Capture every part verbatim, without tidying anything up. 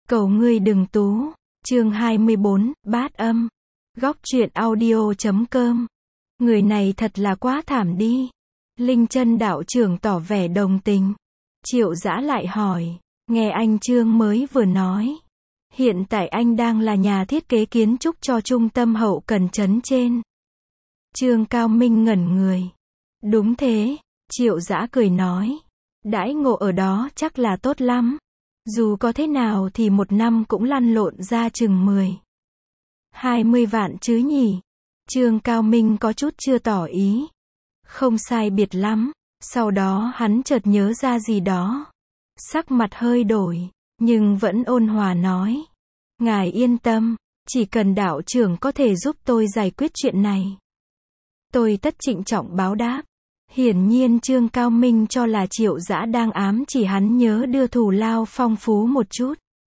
Cầu ngươi đừng tú. Chương hai mươi bốn, bát âm. Góc truyện audio chấm com. Người này thật là quá thảm đi. Linh Chân đạo trưởng tỏ vẻ đồng tình. Triệu Dã lại hỏi, nghe anh Trương mới vừa nói. Hiện tại anh đang là nhà thiết kế kiến trúc cho trung tâm hậu cần trấn trên. Trương Cao Minh ngẩn người. Đúng thế, Triệu Dã cười nói. Đãi ngộ ở đó chắc là tốt lắm. Dù có thế nào thì một năm cũng lăn lộn ra chừng mười, hai mươi vạn chứ nhỉ? Trương Cao Minh có chút chưa tỏ ý. Không sai biệt lắm. Sau đó hắn chợt nhớ ra gì đó. Sắc mặt hơi đổi, nhưng vẫn ôn hòa nói. Ngài yên tâm, chỉ cần đạo trưởng có thể giúp tôi giải quyết chuyện này. Tôi tất trịnh trọng báo đáp. Hiển nhiên Trương Cao Minh cho là Triệu Dã đang ám chỉ hắn nhớ đưa thù lao phong phú một chút.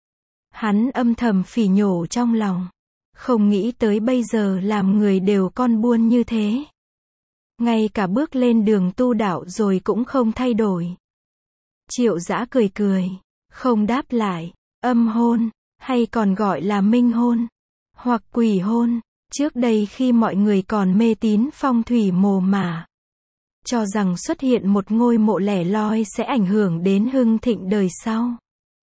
Hắn âm thầm phỉ nhổ trong lòng. Không nghĩ tới bây giờ làm người đều con buôn như thế. Ngay cả bước lên đường tu đạo rồi cũng không thay đổi. Triệu Dã cười cười, không đáp lại. Âm hôn, hay còn gọi là minh hôn, hoặc quỷ hôn, trước đây khi mọi người còn mê tín phong thủy mồ mả, cho rằng xuất hiện một ngôi mộ lẻ loi sẽ ảnh hưởng đến hưng thịnh đời sau.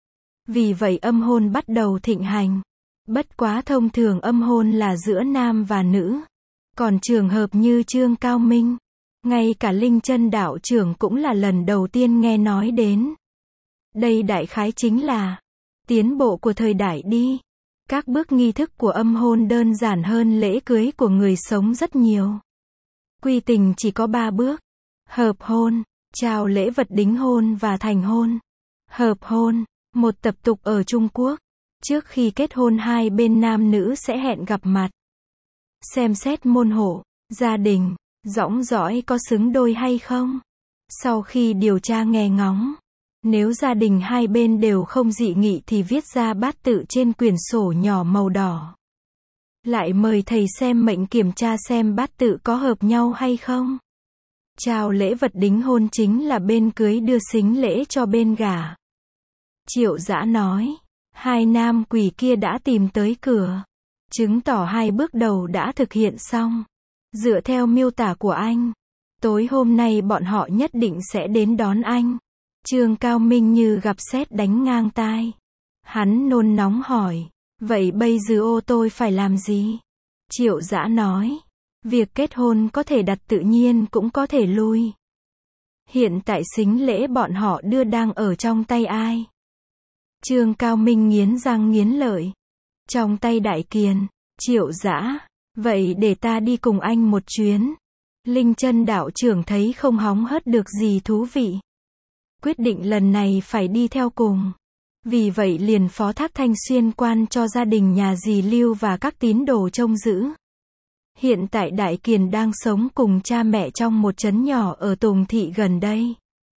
Vì vậy âm hôn bắt đầu thịnh hành. Bất quá thông thường âm hôn là giữa nam và nữ. Còn trường hợp như Trương Cao Minh, ngay cả Linh Chân đạo trưởng cũng là lần đầu tiên nghe nói đến. Đây đại khái chính là tiến bộ của thời đại đi. Các bước nghi thức của âm hôn đơn giản hơn lễ cưới của người sống rất nhiều. Quy trình chỉ có ba bước. Hợp hôn, trao lễ vật đính hôn và thành hôn. Hợp hôn, một tập tục ở Trung Quốc. Trước khi kết hôn hai bên nam nữ sẽ hẹn gặp mặt. Xem xét môn hộ, gia đình, dõng dõi có xứng đôi hay không. Sau khi điều tra nghe ngóng, nếu gia đình hai bên đều không dị nghị thì viết ra bát tự trên quyển sổ nhỏ màu đỏ. Lại mời thầy xem mệnh kiểm tra xem bát tự có hợp nhau hay không. Trao lễ vật đính hôn chính là bên cưới đưa sính lễ cho bên gả. Triệu Dã nói, hai nam quỷ kia đã tìm tới cửa. Chứng tỏ hai bước đầu đã thực hiện xong. Dựa theo miêu tả của anh, tối hôm nay bọn họ nhất định sẽ đến đón anh. Trương Cao Minh như gặp sét đánh ngang tai. Hắn nôn nóng hỏi, vậy bây giờ ô tôi phải làm gì? Triệu Dã nói, việc kết hôn có thể đặt tự nhiên cũng có thể lui. Hiện tại sính lễ bọn họ đưa đang ở trong tay ai? Trương Cao Minh nghiến răng nghiến lợi. Trong tay Đại Kiền. Triệu Dã, vậy để ta đi cùng anh một chuyến. Linh Chân đạo trưởng thấy không hóng hớt được gì thú vị. Quyết định lần này phải đi theo cùng. Vì vậy liền phó thác Thanh Xuyên quan cho gia đình nhà dì Lưu và các tín đồ trông giữ. Hiện tại Đại Kiền đang sống cùng cha mẹ trong một trấn nhỏ ở Tùng Thị gần đây.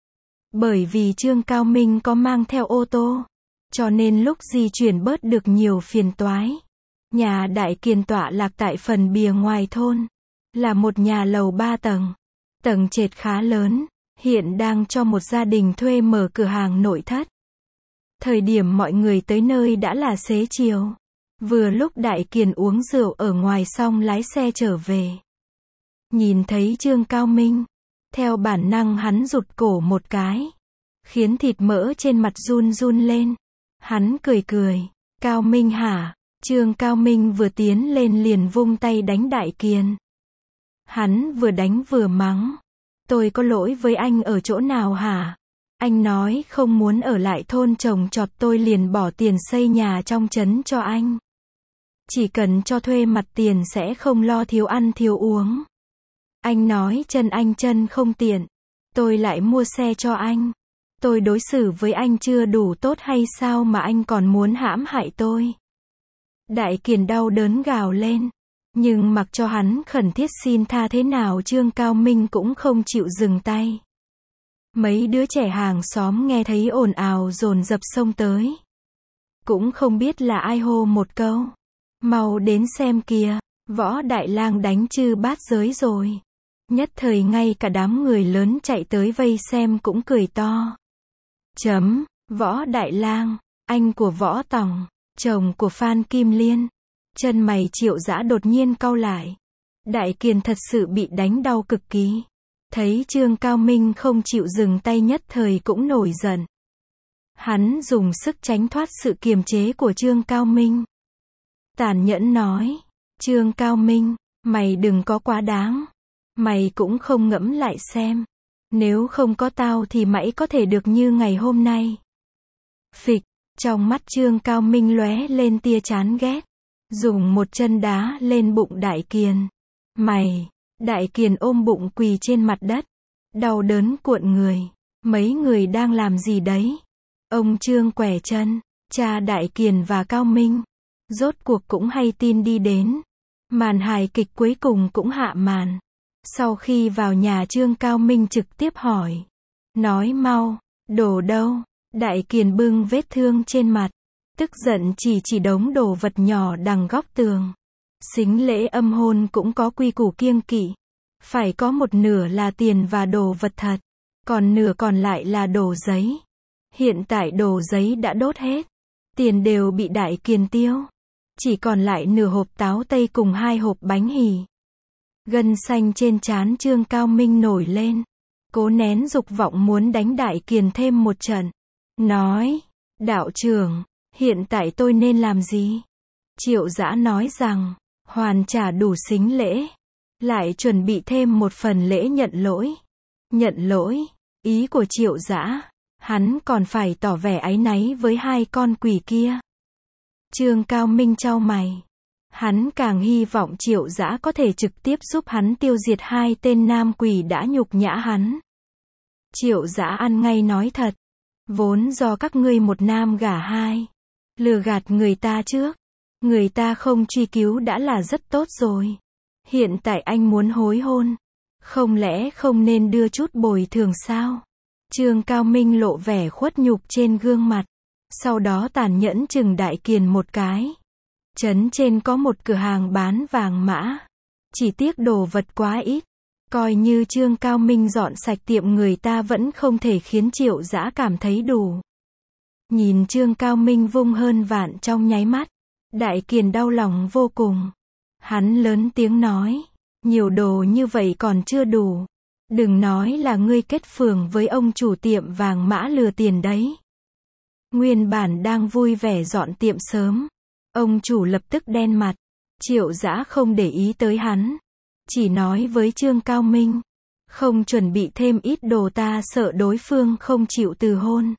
Bởi vì Trương Cao Minh có mang theo ô tô, cho nên lúc di chuyển bớt được nhiều phiền toái. Nhà Đại Kiền tọa lạc tại phần bìa ngoài thôn. Là một nhà lầu ba tầng. Tầng trệt khá lớn. Hiện đang cho một gia đình thuê mở cửa hàng nội thất. Thời điểm mọi người tới nơi đã là xế chiều. Vừa lúc Đại Kiền uống rượu ở ngoài xong lái xe trở về. Nhìn thấy Trương Cao Minh. Theo bản năng hắn rụt cổ một cái. Khiến thịt mỡ trên mặt run run lên. Hắn cười cười. Cao Minh hả? Trương Cao Minh vừa tiến lên liền vung tay đánh Đại Kiền. Hắn vừa đánh vừa mắng. Tôi có lỗi với anh ở chỗ nào hả? Anh nói không muốn ở lại thôn trồng trọt tôi liền bỏ tiền xây nhà trong trấn cho anh. Chỉ cần cho thuê mặt tiền sẽ không lo thiếu ăn thiếu uống. Anh nói chân anh chân không tiện. Tôi lại mua xe cho anh. Tôi đối xử với anh chưa đủ tốt hay sao mà anh còn muốn hãm hại tôi? Đại Kiền đau đớn gào lên. Nhưng mặc cho hắn khẩn thiết xin tha thế nào Trương Cao Minh cũng không chịu dừng tay. Mấy đứa trẻ hàng xóm nghe thấy ồn ào dồn dập xông tới. Cũng không biết là ai hô một câu. Mau đến xem kìa, Võ Đại Lang đánh chư bát giới rồi. Nhất thời ngay cả đám người lớn chạy tới vây xem cũng cười to. Chấm, Võ Đại Lang, anh của Võ Tòng, chồng của Phan Kim Liên. Chân mày Triệu Dã đột nhiên cau lại. Đại Kiền thật sự bị đánh đau cực kỳ. Thấy Trương Cao Minh không chịu dừng tay nhất thời cũng nổi giận. Hắn dùng sức tránh thoát sự kiềm chế của Trương Cao Minh. Tàn nhẫn nói, Trương Cao Minh, mày đừng có quá đáng. Mày cũng không ngẫm lại xem. Nếu không có tao thì mày có thể được như ngày hôm nay. Phịch, trong mắt Trương Cao Minh lóe lên tia chán ghét. Dùng một chân đá lên bụng Đại Kiền. Mày, Đại Kiền ôm bụng quỳ trên mặt đất. Đau đớn cuộn người. Mấy người đang làm gì đấy? Ông Trương quẻ chân, cha Đại Kiền và Cao Minh. Rốt cuộc cũng hay tin đi đến. Màn hài kịch cuối cùng cũng hạ màn. Sau khi vào nhà Trương Cao Minh trực tiếp hỏi. Nói mau, đồ đâu? Đại Kiền bưng vết thương trên mặt. Tức giận chỉ chỉ đống đồ vật nhỏ đằng góc tường. Sính lễ âm hôn cũng có quy củ kiêng kỵ. Phải có một nửa là tiền và đồ vật thật. Còn nửa còn lại là đồ giấy. Hiện tại đồ giấy đã đốt hết. Tiền đều bị Đại Kiền tiêu. Chỉ còn lại nửa hộp táo tây cùng hai hộp bánh hì. Gân xanh trên trán Trương Cao Minh nổi lên. Cố nén dục vọng muốn đánh Đại Kiền thêm một trận. Nói, đạo trưởng, hiện tại tôi nên làm gì? Triệu Dã nói rằng, hoàn trả đủ sính lễ. Lại chuẩn bị thêm một phần lễ nhận lỗi. Nhận lỗi, ý của Triệu Dã, hắn còn phải tỏ vẻ áy náy với hai con quỷ kia. Trương Cao Minh chau mày. Hắn càng hy vọng Triệu Dã có thể trực tiếp giúp hắn tiêu diệt hai tên nam quỷ đã nhục nhã hắn. Triệu Dã ăn ngay nói thật. Vốn do các ngươi một nam gả hai. Lừa gạt người ta trước. Người ta không truy cứu đã là rất tốt rồi. Hiện tại anh muốn hối hôn. Không lẽ không nên đưa chút bồi thường sao? Trương Cao Minh lộ vẻ khuất nhục trên gương mặt. Sau đó tàn nhẫn chừng Đại Kiền một cái. Trấn trên có một cửa hàng bán vàng mã. Chỉ tiếc đồ vật quá ít. Coi như Trương Cao Minh dọn sạch tiệm người ta vẫn không thể khiến Triệu Dã cảm thấy đủ. Nhìn Trương Cao Minh vung hơn vạn trong nháy mắt. Đại Kiền đau lòng vô cùng. Hắn lớn tiếng nói. Nhiều đồ như vậy còn chưa đủ. Đừng nói là ngươi kết phường với ông chủ tiệm vàng mã lừa tiền đấy. Nguyên bản đang vui vẻ dọn tiệm sớm. Ông chủ lập tức đen mặt. Triệu Dã không để ý tới hắn. Chỉ nói với Trương Cao Minh. Không chuẩn bị thêm ít đồ ta sợ đối phương không chịu từ hôn.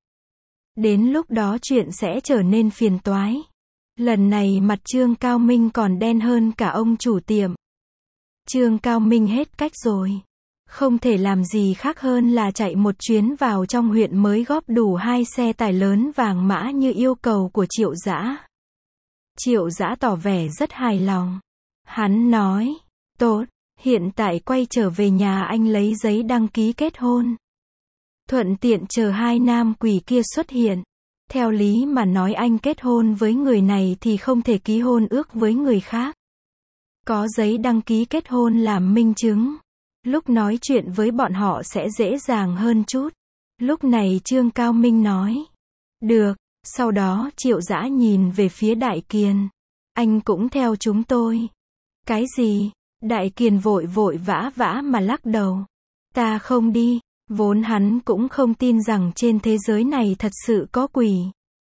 Đến lúc đó chuyện sẽ trở nên phiền toái. Lần này mặt Trương Cao Minh còn đen hơn cả ông chủ tiệm. Trương Cao Minh hết cách rồi. Không thể làm gì khác hơn là chạy một chuyến vào trong huyện mới góp đủ hai xe tải lớn vàng mã như yêu cầu của Triệu Dã. Triệu Dã tỏ vẻ rất hài lòng. Hắn nói, tốt, hiện tại quay trở về nhà anh lấy giấy đăng ký kết hôn. Thuận tiện chờ hai nam quỷ kia xuất hiện. Theo lý mà nói anh kết hôn với người này thì không thể ký hôn ước với người khác. Có giấy đăng ký kết hôn làm minh chứng. Lúc nói chuyện với bọn họ sẽ dễ dàng hơn chút. Lúc này Trương Cao Minh nói. Được, sau đó Triệu Dã nhìn về phía Đại Kiền. Anh cũng theo chúng tôi. Cái gì? Đại Kiền vội vội vã vã mà lắc đầu. Ta không đi. Vốn hắn cũng không tin rằng trên thế giới này thật sự có quỷ.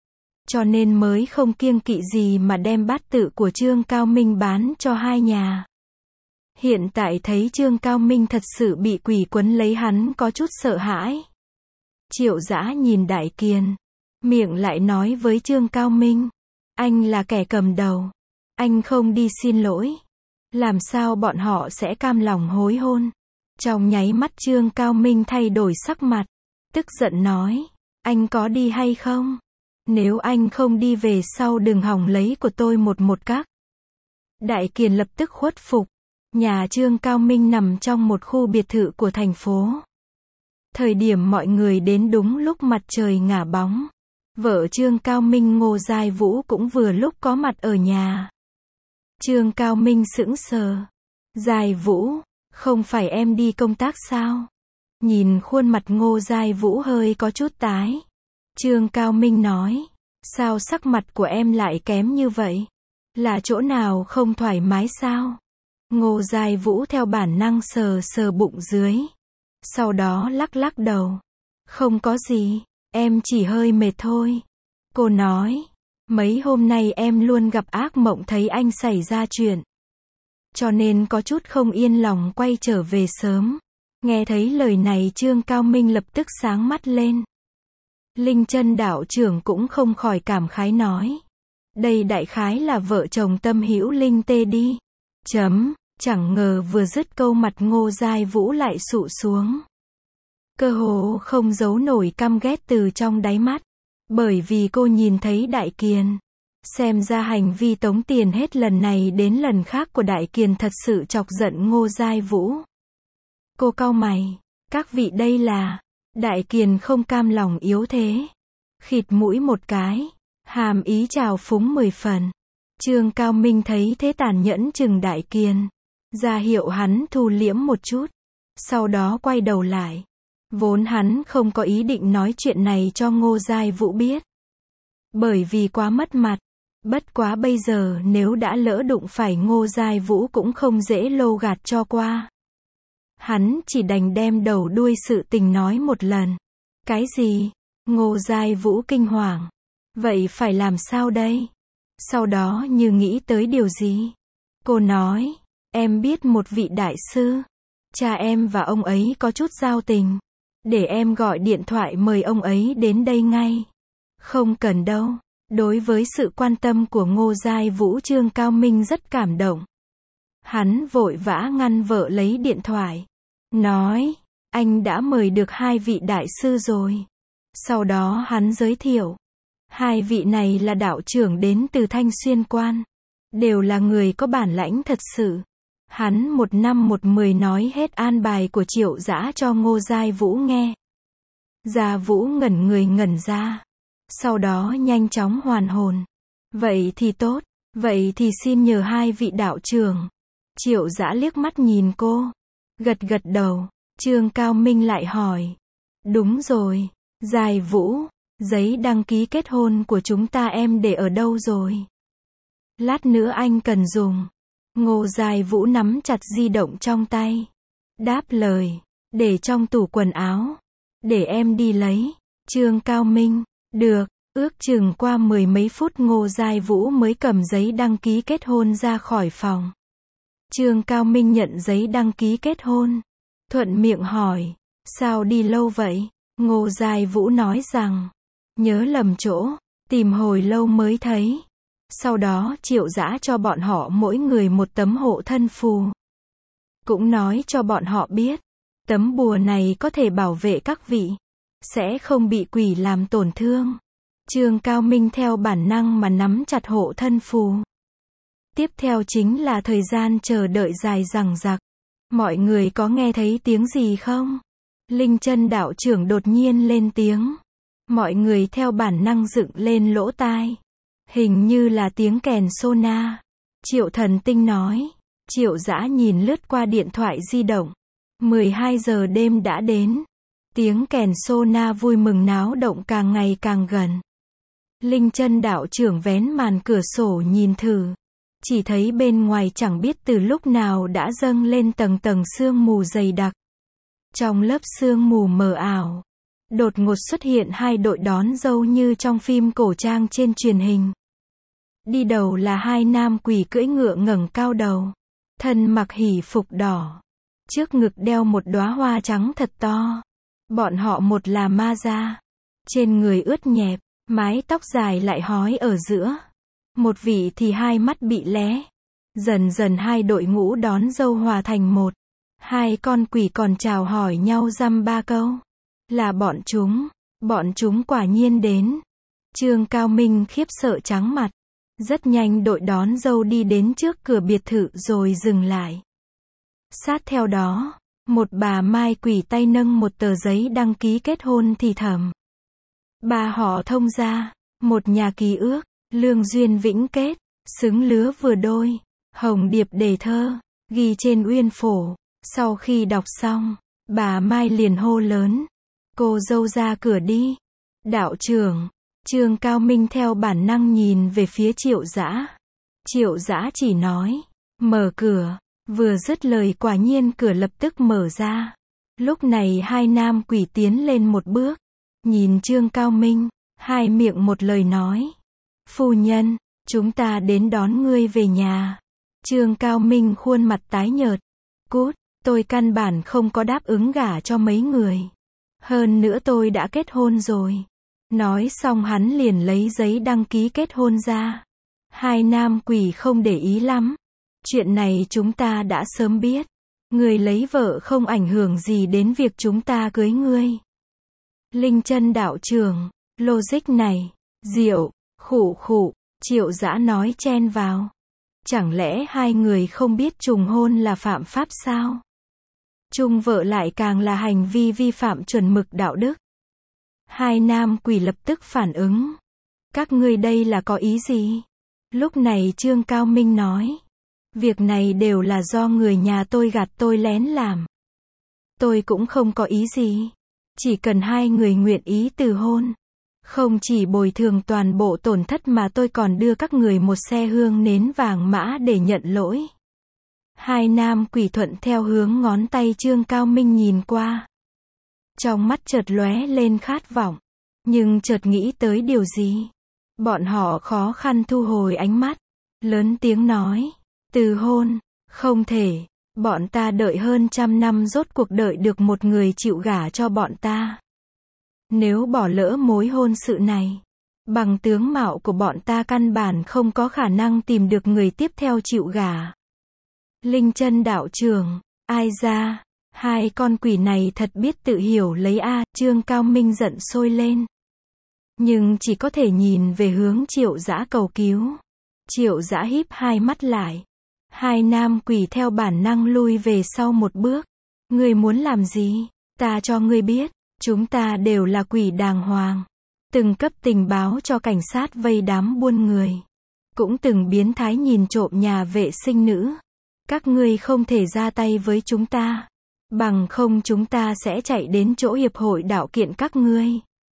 Cho nên mới không kiêng kỵ gì mà đem bát tự của Trương Cao Minh bán cho hai nhà. Hiện tại thấy Trương Cao Minh thật sự bị quỷ quấn lấy hắn có chút sợ hãi. Triệu Dã nhìn Đại Kiền. Miệng lại nói với Trương Cao Minh. Anh là kẻ cầm đầu. Anh không đi xin lỗi. Làm sao bọn họ sẽ cam lòng hối hôn? Trong nháy mắt Trương Cao Minh thay đổi sắc mặt. Tức giận nói. Anh có đi hay không? Nếu anh không đi về sau đừng hòng lấy của tôi một một các. Đại Kiền lập tức khuất phục. Nhà Trương Cao Minh nằm trong một khu biệt thự của thành phố. Thời điểm mọi người đến đúng lúc mặt trời ngả bóng. Vợ Trương Cao Minh Ngô Giai Vũ cũng vừa lúc có mặt ở nhà. Trương Cao Minh sững sờ. Giai Vũ, không phải em đi công tác sao? Nhìn khuôn mặt Ngô Giai Vũ hơi có chút tái. Trương Cao Minh nói. Sao sắc mặt của em lại kém như vậy? Là chỗ nào không thoải mái sao? Ngô Giai Vũ theo bản năng sờ sờ bụng dưới. Sau đó lắc lắc đầu. Không có gì, em chỉ hơi mệt thôi. Cô nói, mấy hôm nay em luôn gặp ác mộng thấy anh xảy ra chuyện. Cho nên có chút không yên lòng quay trở về sớm. Nghe thấy lời này Trương Cao Minh lập tức sáng mắt lên. Linh Chân đạo trưởng cũng không khỏi cảm khái nói. Đây đại khái là vợ chồng Tâm Hữu Linh Tê đi. Chấm, chẳng ngờ vừa dứt câu mặt Ngô Giai Vũ lại sụ xuống. Cơ hồ không giấu nổi căm ghét từ trong đáy mắt. Bởi vì cô nhìn thấy Đại Kiền. Xem ra hành vi tống tiền hết lần này đến lần khác của Đại Kiền thật sự chọc giận Ngô Giai Vũ. Cô cau mày. Các vị đây là... Đại Kiền không cam lòng yếu thế. Khịt mũi một cái. Hàm ý trào phúng mười phần. Trương Cao Minh thấy thế tàn nhẫn chừng Đại Kiền. Ra hiệu hắn thu liễm một chút. Sau đó quay đầu lại. Vốn hắn không có ý định nói chuyện này cho Ngô Giai Vũ biết. Bởi vì quá mất mặt. Bất quá bây giờ nếu đã lỡ đụng phải Ngô Giai Vũ cũng không dễ lô gạt cho qua. Hắn chỉ đành đem đầu đuôi sự tình nói một lần. Cái gì? Ngô Giai Vũ kinh hoàng. Vậy phải làm sao đây? Sau đó như nghĩ tới điều gì? Cô nói, em biết một vị đại sư. Cha em và ông ấy có chút giao tình. Để em gọi điện thoại mời ông ấy đến đây ngay. Không cần đâu. Đối với sự quan tâm của Ngô Giai Vũ Trương Cao Minh rất cảm động. Hắn vội vã ngăn vợ lấy điện thoại. Nói, anh đã mời được hai vị đại sư rồi. Sau đó hắn giới thiệu. Hai vị này là đạo trưởng đến từ Thanh Xuyên Quan. Đều là người có bản lãnh thật sự. Hắn một năm một mười nói hết an bài của Triệu Dã cho Ngô Giai Vũ nghe. Gia Vũ ngẩn người ngẩn ra. Sau đó nhanh chóng hoàn hồn. Vậy thì tốt. Vậy thì xin nhờ hai vị đạo trưởng. Triệu Dã liếc mắt nhìn cô. Gật gật đầu. Trương Cao Minh lại hỏi. Đúng rồi. Giai Vũ. Giấy đăng ký kết hôn của chúng ta em để ở đâu rồi? Lát nữa anh cần dùng. Ngô Giai Vũ nắm chặt di động trong tay. Đáp lời. Để trong tủ quần áo. Để em đi lấy. Trương Cao Minh. Được. Ước chừng qua mười mấy phút Ngô Giai Vũ mới cầm giấy đăng ký kết hôn ra khỏi phòng. Trương Cao Minh nhận giấy đăng ký kết hôn. Thuận miệng hỏi. Sao đi lâu vậy? Ngô Giai Vũ nói rằng. Nhớ lầm chỗ. Tìm hồi lâu mới thấy. Sau đó Triệu Dã cho bọn họ mỗi người một tấm hộ thân phù. Cũng nói cho bọn họ biết. Tấm bùa này có thể bảo vệ các vị. Sẽ không bị quỷ làm tổn thương. Trương Cao Minh theo bản năng mà nắm chặt hộ thân phù. Tiếp theo chính là thời gian chờ đợi dài dằng dặc. Mọi người có nghe thấy tiếng gì không? Linh Chân đạo trưởng đột nhiên lên tiếng. Mọi người theo bản năng dựng lên lỗ tai. Hình như là tiếng kèn sona. Triệu Thần Tinh nói. Triệu Dã nhìn lướt qua điện thoại di động. mười hai giờ đêm đã đến. Tiếng kèn sona vui mừng náo động càng ngày càng gần. Linh Chân đạo trưởng vén màn cửa sổ nhìn thử. Chỉ thấy bên ngoài chẳng biết từ lúc nào đã dâng lên tầng tầng sương mù dày đặc. Trong lớp sương mù mờ ảo, đột ngột xuất hiện hai đội đón dâu như trong phim cổ trang trên truyền hình. Đi đầu là hai nam quỷ cưỡi ngựa ngẩng cao đầu, thân mặc hỷ phục đỏ, trước ngực đeo một đóa hoa trắng thật to. Bọn họ một là ma da, trên người ướt nhẹp, mái tóc dài lại hói ở giữa. Một vị thì hai mắt bị lé. Dần dần hai đội ngũ đón dâu hòa thành một. Hai con quỷ còn chào hỏi nhau dăm ba câu. Là bọn chúng. Bọn chúng quả nhiên đến. Trương Cao Minh khiếp sợ trắng mặt. Rất nhanh đội đón dâu đi đến trước cửa biệt thự rồi dừng lại. Sát theo đó, một bà mai quỷ tay nâng một tờ giấy đăng ký kết hôn thì thầm. Bà họ Thông gia, một nhà ký ước, lương duyên vĩnh kết, xứng lứa vừa đôi, hồng điệp đề thơ, ghi trên uyên phổ. Sau khi đọc xong, bà Mai liền hô lớn. Cô dâu ra cửa đi. Đạo trưởng, Trương Cao Minh theo bản năng nhìn về phía Triệu Dã. Triệu Dã chỉ nói, mở cửa, vừa dứt lời quả nhiên cửa lập tức mở ra. Lúc này hai nam quỷ tiến lên một bước, nhìn Trương Cao Minh, hai miệng một lời nói. Phu nhân, chúng ta đến đón ngươi về nhà. Trương Cao Minh khuôn mặt tái nhợt. Cút, tôi căn bản không có đáp ứng gả cho mấy người. Hơn nữa tôi đã kết hôn rồi. Nói xong hắn liền lấy giấy đăng ký kết hôn ra. Hai nam quỷ không để ý lắm. Chuyện này chúng ta đã sớm biết. Người lấy vợ không ảnh hưởng gì đến việc chúng ta cưới ngươi. Linh Chân đạo trưởng, logic này, diệu, khụ khụ, Triệu Dã nói chen vào. Chẳng lẽ hai người không biết trùng hôn là phạm pháp sao? Chung vợ lại càng là hành vi vi phạm chuẩn mực đạo đức. Hai nam quỷ lập tức phản ứng. Các ngươi đây là có ý gì? Lúc này Trương Cao Minh nói. Việc này đều là do người nhà tôi gạt tôi lén làm. Tôi cũng không có ý gì. Chỉ cần hai người nguyện ý từ hôn. Không chỉ bồi thường toàn bộ tổn thất mà tôi còn đưa các người một xe hương nến vàng mã để nhận lỗi. Hai nam quỷ thuận theo hướng ngón tay Trương Cao Minh nhìn qua. Trong mắt chợt lóe lên khát vọng. Nhưng chợt nghĩ tới điều gì. Bọn họ khó khăn thu hồi ánh mắt. Lớn tiếng nói. Từ hôn. Không thể. Bọn ta đợi hơn trăm năm rốt cuộc đợi được một người chịu gả cho bọn ta. Nếu bỏ lỡ mối hôn sự này. Bằng tướng mạo của bọn ta căn bản không có khả năng tìm được người tiếp theo chịu gả. Linh Chân đạo trưởng. Ai ra. Hai con quỷ này thật biết tự hiểu lấy a. Trương Cao Minh giận sôi lên. Nhưng chỉ có thể nhìn về hướng Triệu Dã cầu cứu. Triệu Dã híp hai mắt lại. Hai nam quỷ theo bản năng lui về sau một bước. Ngươi muốn làm gì? Ta cho ngươi biết. Chúng ta đều là quỷ đàng hoàng. Từng cấp tình báo cho cảnh sát vây đám buôn người. Cũng từng biến thái nhìn trộm nhà vệ sinh nữ. Các ngươi không thể ra tay với chúng ta. Bằng không chúng ta sẽ chạy đến chỗ hiệp hội đạo kiện các ngươi.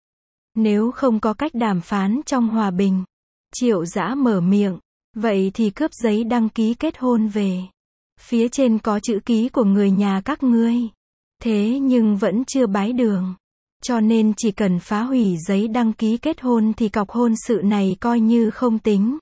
Nếu không có cách đàm phán trong hòa bình. Triệu Dã mở miệng. Vậy thì cướp giấy đăng ký kết hôn về. Phía trên có chữ ký của người nhà các ngươi. Thế nhưng vẫn chưa bái đường. Cho nên chỉ cần phá hủy giấy đăng ký kết hôn thì cọc hôn sự này coi như không tính.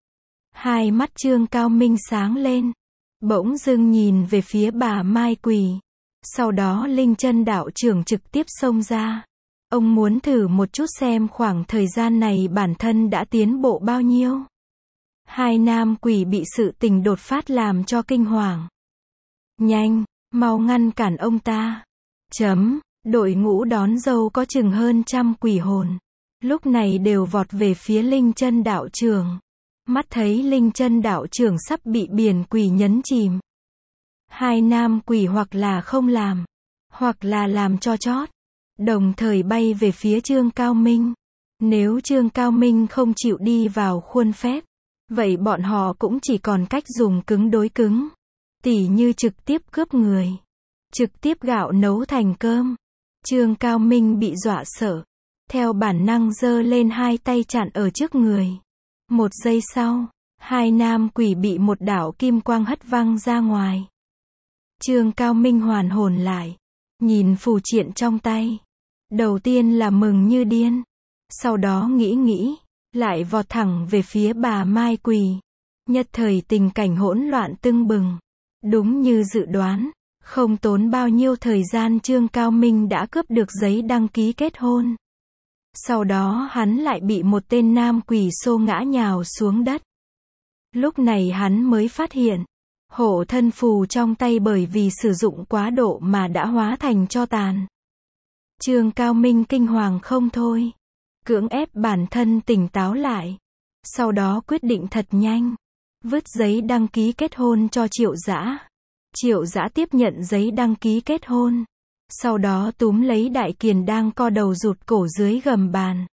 Hai mắt Trương Cao Minh sáng lên. Bỗng dưng nhìn về phía bà Mai Quỳ. Sau đó Linh Chân đạo trưởng trực tiếp xông ra. Ông muốn thử một chút xem khoảng thời gian này bản thân đã tiến bộ bao nhiêu. Hai nam quỷ bị sự tình đột phát làm cho kinh hoàng. Nhanh, mau ngăn cản ông ta. Chấm, đội ngũ đón dâu có chừng hơn trăm quỷ hồn. Lúc này đều vọt về phía Linh Chân đạo trưởng. Mắt thấy Linh Chân đạo trưởng sắp bị biển quỷ nhấn chìm. Hai nam quỷ hoặc là không làm, hoặc là làm cho chót. Đồng thời bay về phía Trương Cao Minh. Nếu Trương Cao Minh không chịu đi vào khuôn phép, vậy bọn họ cũng chỉ còn cách dùng cứng đối cứng. Tỉ như trực tiếp cướp người. Trực tiếp gạo nấu thành cơm. Trương Cao Minh bị dọa sợ. Theo bản năng giơ lên hai tay chặn ở trước người. Một giây sau, hai nam quỷ bị một đạo kim quang hất văng ra ngoài. Trương Cao Minh hoàn hồn lại. Nhìn phù triện trong tay. Đầu tiên là mừng như điên. Sau đó nghĩ nghĩ. Lại vọt thẳng về phía bà Mai Quỳ. Nhất thời tình cảnh hỗn loạn tưng bừng. Đúng như dự đoán. Không tốn bao nhiêu thời gian Trương Cao Minh đã cướp được giấy đăng ký kết hôn. Sau đó hắn lại bị một tên nam quỷ xô ngã nhào xuống đất. Lúc này hắn mới phát hiện. Hộ thân phù trong tay bởi vì sử dụng quá độ mà đã hóa thành tro tàn. Trương Cao Minh kinh hoàng không thôi. Cưỡng ép bản thân tỉnh táo lại. Sau đó quyết định thật nhanh. Vứt giấy đăng ký kết hôn cho Triệu Dã. Triệu Dã tiếp nhận giấy đăng ký kết hôn. Sau đó túm lấy Đại Kiền đang co đầu rụt cổ dưới gầm bàn.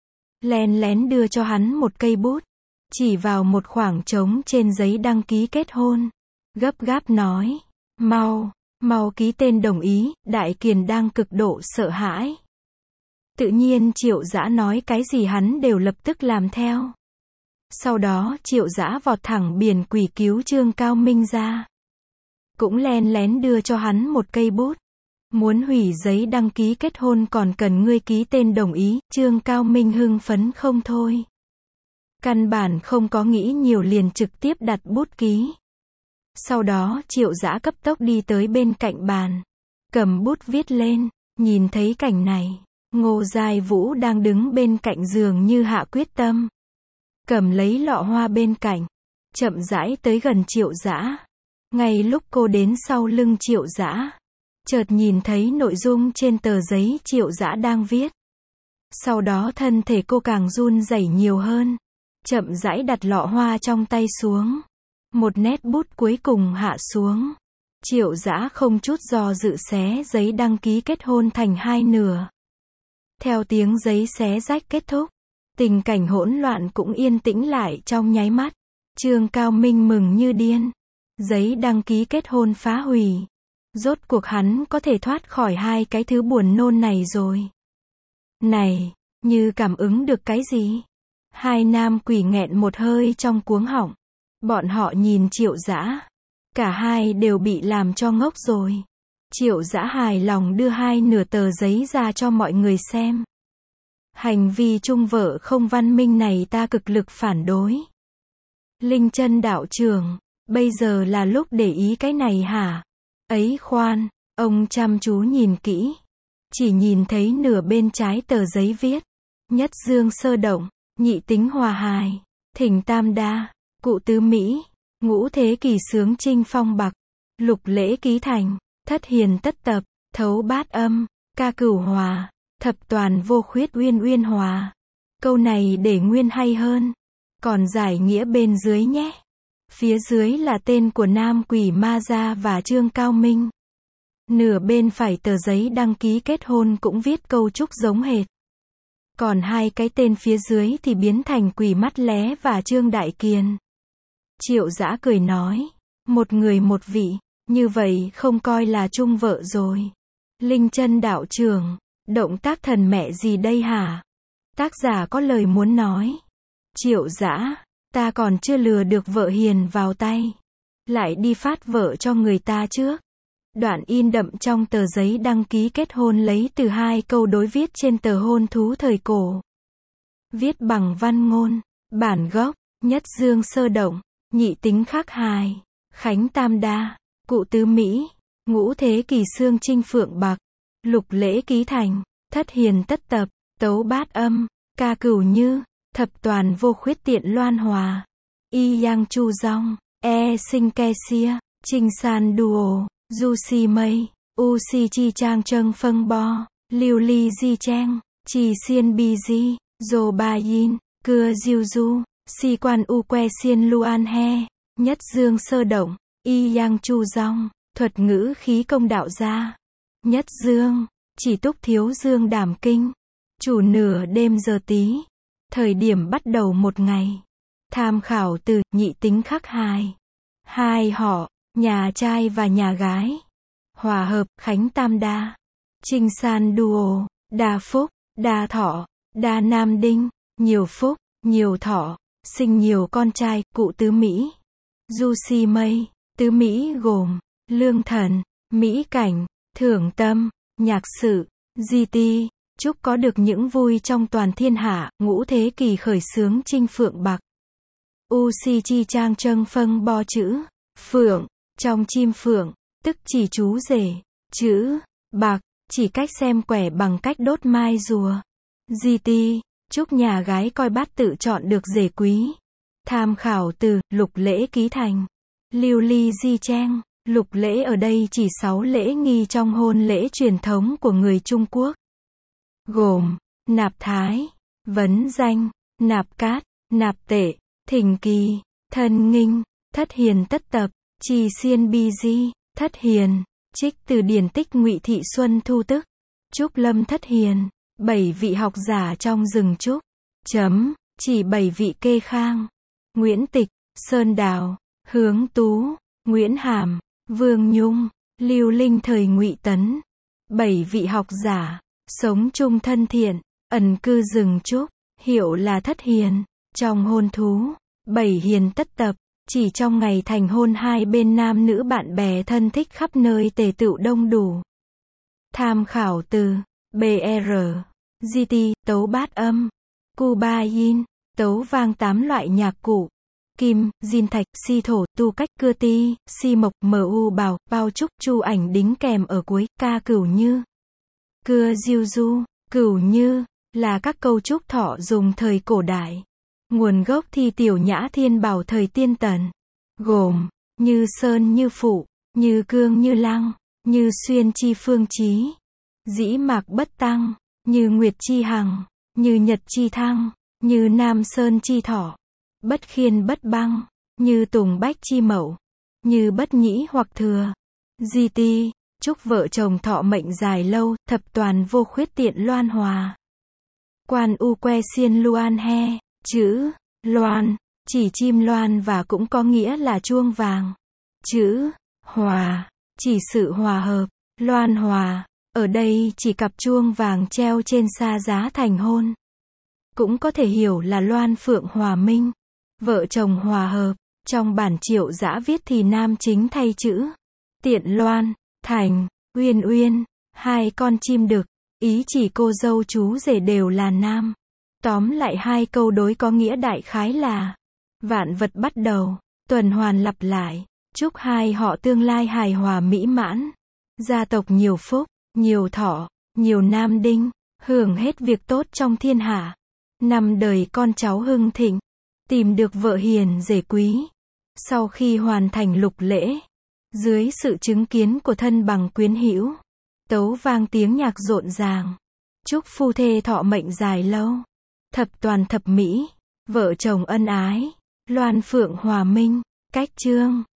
Len lén đưa cho hắn một cây bút. Chỉ vào một khoảng trống trên giấy đăng ký kết hôn. Gấp gáp nói. Mau, mau ký tên đồng ý. Đại Kiền đang cực độ sợ hãi. Tự nhiên Triệu Dã nói cái gì hắn đều lập tức làm theo. Sau đó Triệu Dã vọt thẳng biển quỷ cứu Trương Cao Minh ra. Cũng len lén đưa cho hắn một cây bút. Muốn hủy giấy đăng ký kết hôn còn cần ngươi ký tên đồng ý, Trương Cao Minh hưng phấn không thôi. Căn bản không có nghĩ nhiều liền trực tiếp đặt bút ký. Sau đó Triệu Dã cấp tốc đi tới bên cạnh bàn. Cầm bút viết lên, nhìn thấy cảnh này. Ngô Giai Vũ đang đứng bên cạnh giường như hạ quyết tâm. Cầm lấy lọ hoa bên cạnh. Chậm rãi tới gần Triệu Dã. Ngay lúc cô đến sau lưng Triệu Dã. Chợt nhìn thấy nội dung trên tờ giấy Triệu Dã đang viết. Sau đó thân thể cô càng run rẩy nhiều hơn. Chậm rãi đặt lọ hoa trong tay xuống. Một nét bút cuối cùng hạ xuống. Triệu Dã không chút do dự xé giấy đăng ký kết hôn thành hai nửa. Theo tiếng giấy xé rách kết thúc, tình cảnh hỗn loạn cũng yên tĩnh lại trong nháy mắt. Trương Cao Minh mừng như điên. Giấy đăng ký kết hôn phá hủy. Rốt cuộc hắn có thể thoát khỏi hai cái thứ buồn nôn này rồi. Này, như cảm ứng được cái gì? Hai nam quỷ nghẹn một hơi trong cuống họng. Bọn họ nhìn Triệu Dã. Cả hai đều bị làm cho ngốc rồi. Triệu Dã hài lòng đưa hai nửa tờ giấy ra cho mọi người xem. Hành vi chung vợ không văn minh này ta cực lực phản đối. Linh Chân đạo trưởng, bây giờ là lúc để ý cái này hả? Ấy khoan, ông chăm chú nhìn kỹ. Chỉ nhìn thấy nửa bên trái tờ giấy viết. Nhất dương sơ động, nhị tính hòa hài, thỉnh tam đa, cụ tứ mỹ, ngũ thế kỷ sướng trinh phong bạc, lục lễ ký thành, thất hiền tất tập, thấu bát âm, ca cửu hòa, thập toàn vô khuyết uyên uyên hòa. Câu này để nguyên hay hơn. Còn giải nghĩa bên dưới nhé. Phía dưới là tên của nam quỷ Ma Gia và Trương Cao Minh. Nửa bên phải tờ giấy đăng ký kết hôn cũng viết câu chúc giống hệt. Còn hai cái tên phía dưới thì biến thành quỷ mắt lé và Trương Đại Kiền. Triệu Dã cười nói, một người một vị, như vậy không coi là chung vợ rồi. Linh Chân đạo trưởng, động tác thần mẹ gì đây hả? Tác giả có lời muốn nói. Triệu Dã, ta còn chưa lừa được vợ hiền vào tay. Lại đi phát vợ cho người ta trước. Đoạn in đậm trong tờ giấy đăng ký kết hôn lấy từ hai câu đối viết trên tờ hôn thú thời cổ. Viết bằng văn ngôn, bản gốc, nhất dương sơ động, nhị tính khắc hài, khánh tam đa, cụ tứ mỹ, ngũ thế kỷ xương trinh phượng bạc, lục lễ ký thành, thất hiền tất tập, tấu bát âm, ca cửu như, thập toàn vô khuyết tiện loan hòa, y yang chu dong, e sinh ke xia, trinh san duo, du si mây, u si chi trang trâng phân bo, liu li di trang, trì xiên bi di, dô ba yin, cưa diêu du, si quan u que xiên luan he, nhất dương sơ động, y yang chu dong, thuật ngữ khí công đạo gia. Nhất dương, chỉ túc thiếu dương đảm kinh. Chủ nửa đêm giờ tí. Thời điểm bắt đầu một ngày. Tham khảo từ nhị tính khắc hài. Hai họ, nhà trai và nhà gái. Hòa hợp, khánh tam đa. Trinh san duo, đa phúc, đa thọ, đa nam đinh, nhiều phúc, nhiều thọ, sinh nhiều con trai, cụ tứ Mỹ. Du si mây, tứ Mỹ gồm, lương thần, mỹ cảnh, thưởng tâm, nhạc sự, di ti, chúc có được những vui trong toàn thiên hạ, ngũ thế kỷ khởi xướng trinh phượng bạc. U si chi trang trâng phân bo chữ, phượng, trong chim phượng, tức chỉ chú rể, chữ, bạc, chỉ cách xem quẻ bằng cách đốt mai rùa. Di ti, chúc nhà gái coi bát tự chọn được rể quý. Tham khảo từ, lục lễ ký thành. Liu li di trang, lục lễ ở đây chỉ sáu lễ nghi trong hôn lễ truyền thống của người Trung Quốc. Gồm, nạp thái, vấn danh, nạp cát, nạp tệ, thỉnh kỳ, thân nghinh, thất hiền tất tập, trì xiên bi di, thất hiền, trích từ điển tích Ngụy Thị Xuân Thu tức. Trúc lâm thất hiền, bảy vị học giả trong rừng trúc. Chấm, chỉ bảy vị kê khang. Nguyễn Tịch, Sơn Đào, Hướng Tú, Nguyễn Hàm, Vương Nhung, Lưu Linh thời Ngụy Tấn. Bảy vị học giả, sống chung thân thiện, ẩn cư rừng trúc, hiệu là thất hiền. Trong hôn thú, bảy hiền tất tập, chỉ trong ngày thành hôn hai bên nam nữ bạn bè thân thích khắp nơi tề tựu đông đủ. Tham khảo từ bê rờ, giê tê, tấu bát âm, Cuba yin, tấu vang tám loại nhạc cụ. Kim, diên thạch, si thổ, tu cách, cưa ti, si mộc, mu bào, bao trúc, chu ảnh đính kèm ở cuối, ca cửu như. Cưa diêu du, cửu như, là các câu trúc thọ dùng thời cổ đại. Nguồn gốc thi tiểu nhã thiên bảo thời tiên tần. Gồm, như sơn như phụ, như cương như lăng, như xuyên chi phương chí, dĩ mạc bất tăng, như nguyệt chi hằng, như nhật chi thăng, như nam sơn chi thọ, bất khiên bất băng, như tùng bách chi mậu, như bất nhĩ hoặc thừa. giê tê, chúc vợ chồng thọ mệnh dài lâu, thập toàn vô khuyết tiện loan hòa. Quan u que xiên luan he, chữ loan, chỉ chim loan và cũng có nghĩa là chuông vàng. Chữ hòa, chỉ sự hòa hợp, loan hòa, ở đây chỉ cặp chuông vàng treo trên sa giá thành hôn. Cũng có thể hiểu là loan phượng hòa minh, vợ chồng hòa hợp. Trong bản Triệu Dã viết thì nam chính thay chữ tiện loan, thành, uyên uyên, hai con chim đực, ý chỉ cô dâu chú rể đều là nam. Tóm lại hai câu đối có nghĩa đại khái là vạn vật bắt đầu, tuần hoàn lặp lại, chúc hai họ tương lai hài hòa mỹ mãn, gia tộc nhiều phúc, nhiều thọ, nhiều nam đinh, hưởng hết việc tốt trong thiên hạ, năm đời con cháu hưng thịnh, tìm được vợ hiền rể quý. Sau khi hoàn thành lục lễ, dưới sự chứng kiến của thân bằng quyến hữu, tấu vang tiếng nhạc rộn ràng, chúc phu thê thọ mệnh dài lâu, thập toàn thập mỹ, vợ chồng ân ái, loan phượng hòa minh. Cách chương